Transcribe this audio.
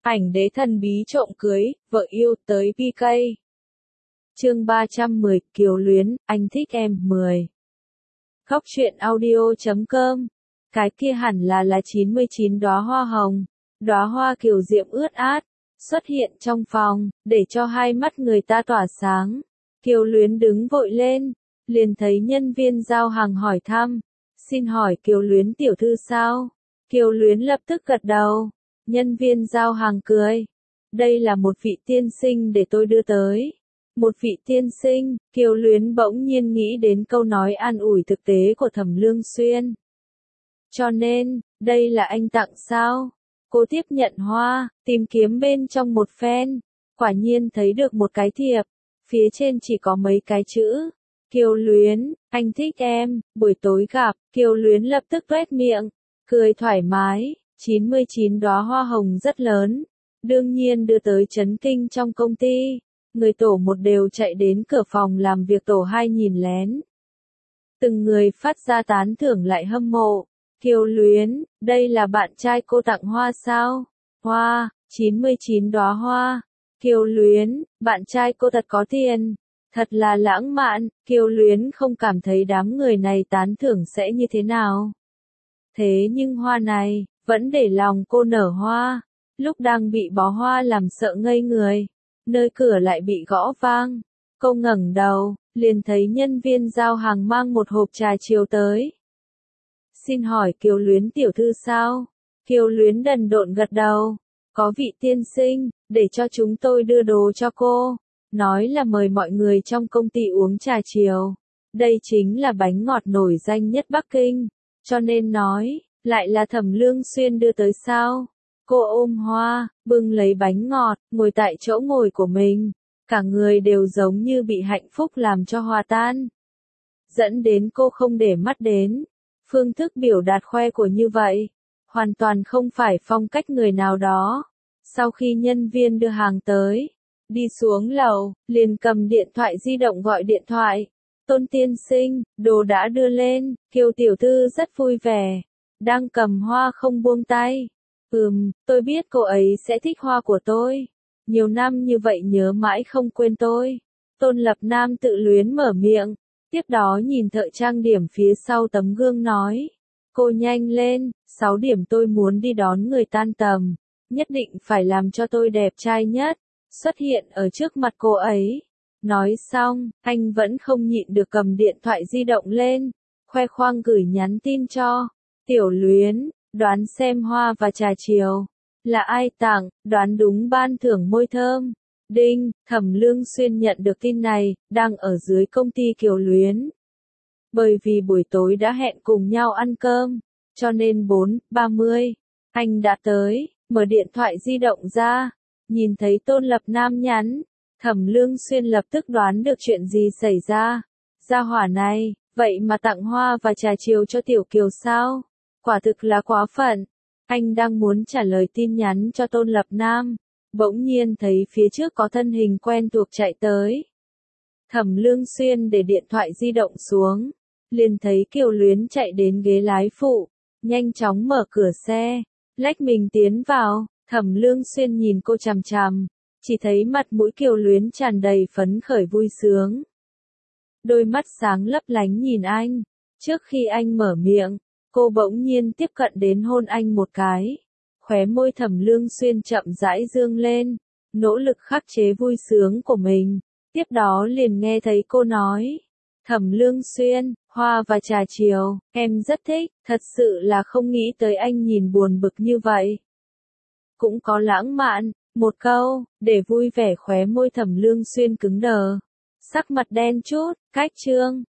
Ảnh đế thần bí trộm cưới, vợ yêu tới PK. Chương 310, Kiều Luyến, anh thích em, 10. Góc truyện audio.com. Cái kia hẳn là 99 đóa hoa hồng, đóa hoa kiều diễm ướt át, xuất hiện trong phòng, để cho hai mắt người ta tỏa sáng. Kiều Luyến đứng vội lên, liền thấy nhân viên giao hàng hỏi thăm, xin hỏi Kiều Luyến tiểu thư sao? Kiều Luyến lập tức gật đầu. Nhân viên giao hàng cười. Đây là một vị tiên sinh để tôi đưa tới. Một vị tiên sinh, Kiều Luyến bỗng nhiên nghĩ đến câu nói an ủi thực tế của Thẩm Lương Xuyên. Cho nên, đây là anh tặng sao? Cô tiếp nhận hoa, tìm kiếm bên trong một phen. Quả nhiên thấy được một cái thiệp. Phía trên chỉ có mấy cái chữ. Kiều Luyến, anh thích em, buổi tối gặp. Kiều Luyến lập tức tuét miệng, cười thoải mái. 99 đóa hoa hồng rất lớn, đương nhiên đưa tới chấn kinh trong công ty. Người tổ một đều chạy đến cửa phòng làm việc tổ hai nhìn lén. Từng người phát ra tán thưởng lại hâm mộ. Kiều Luyến, đây là bạn trai cô tặng hoa sao? Hoa, 99 đóa hoa. Kiều Luyến, bạn trai cô thật có tiền. Thật là lãng mạn, Kiều Luyến không cảm thấy đám người này tán thưởng sẽ như thế nào. Thế nhưng hoa này, vẫn để lòng cô nở hoa. Lúc đang bị bó hoa làm sợ ngây người, nơi cửa lại bị gõ vang. Cô ngẩng đầu, liền thấy nhân viên giao hàng mang một hộp trà chiều tới. Xin hỏi Kiều Luyến tiểu thư sao? Kiều Luyến đần độn gật đầu. Có vị tiên sinh, để cho chúng tôi đưa đồ cho cô. Nói là mời mọi người trong công ty uống trà chiều. Đây chính là bánh ngọt nổi danh nhất Bắc Kinh. Cho nên nói, lại là Thẩm Lương Xuyên đưa tới sao? Cô ôm hoa, bưng lấy bánh ngọt, ngồi tại chỗ ngồi của mình. Cả người đều giống như bị hạnh phúc làm cho hòa tan. Dẫn đến cô không để mắt đến. Phương thức biểu đạt khoe của như vậy, hoàn toàn không phải phong cách người nào đó. Sau khi nhân viên đưa hàng tới, đi xuống lầu, liền cầm điện thoại di động gọi điện thoại. Tôn tiên sinh, đồ đã đưa lên, Kiều tiểu thư rất vui vẻ. Đang cầm hoa không buông tay. Tôi biết cô ấy sẽ thích hoa của tôi. Nhiều năm như vậy nhớ mãi không quên tôi. Tôn Lập Nam tự luyến mở miệng. Tiếp đó nhìn thợ trang điểm phía sau tấm gương nói. Cô nhanh lên, 6 điểm tôi muốn đi đón người tan tầm. Nhất định phải làm cho tôi đẹp trai nhất. Xuất hiện ở trước mặt cô ấy. Nói xong, anh vẫn không nhịn được cầm điện thoại di động lên. Khoe khoang gửi nhắn tin cho. Tiểu Luyến, đoán xem hoa và trà chiều là ai tặng, đoán đúng ban thưởng môi thơm. Đinh, Thẩm Lương Xuyên nhận được tin này, đang ở dưới công ty Kiều Luyến. Bởi vì buổi tối đã hẹn cùng nhau ăn cơm, cho nên 4:30, anh đã tới, mở điện thoại di động ra, nhìn thấy Tôn Lập Nam nhắn, Thẩm Lương Xuyên lập tức đoán được chuyện gì xảy ra. Gia hỏa này, vậy mà tặng hoa và trà chiều cho Tiểu Kiều sao? Quả thực là quá phận. Anh đang muốn trả lời tin nhắn cho Tôn Lập Nam, bỗng nhiên thấy phía trước có thân hình quen thuộc chạy tới. Thẩm Lương Xuyên để điện thoại di động xuống, liền thấy Kiều Luyến chạy đến ghế lái phụ, nhanh chóng mở cửa xe, lách mình tiến vào. Thẩm Lương Xuyên nhìn cô chằm chằm, chỉ thấy mặt mũi Kiều Luyến tràn đầy phấn khởi vui sướng. Đôi mắt sáng lấp lánh nhìn anh, trước khi anh mở miệng, cô bỗng nhiên tiếp cận đến hôn anh một cái. Khóe môi Thẩm Lương Xuyên chậm rãi dương lên, nỗ lực khắc chế vui sướng của mình. Tiếp đó liền nghe thấy cô nói. Thẩm Lương Xuyên, hoa và trà chiều, em rất thích, thật sự là không nghĩ tới anh nhìn buồn bực như vậy. Cũng có lãng mạn, một câu, để vui vẻ khóe môi Thẩm Lương Xuyên cứng đờ. Sắc mặt đen chút, cách chương.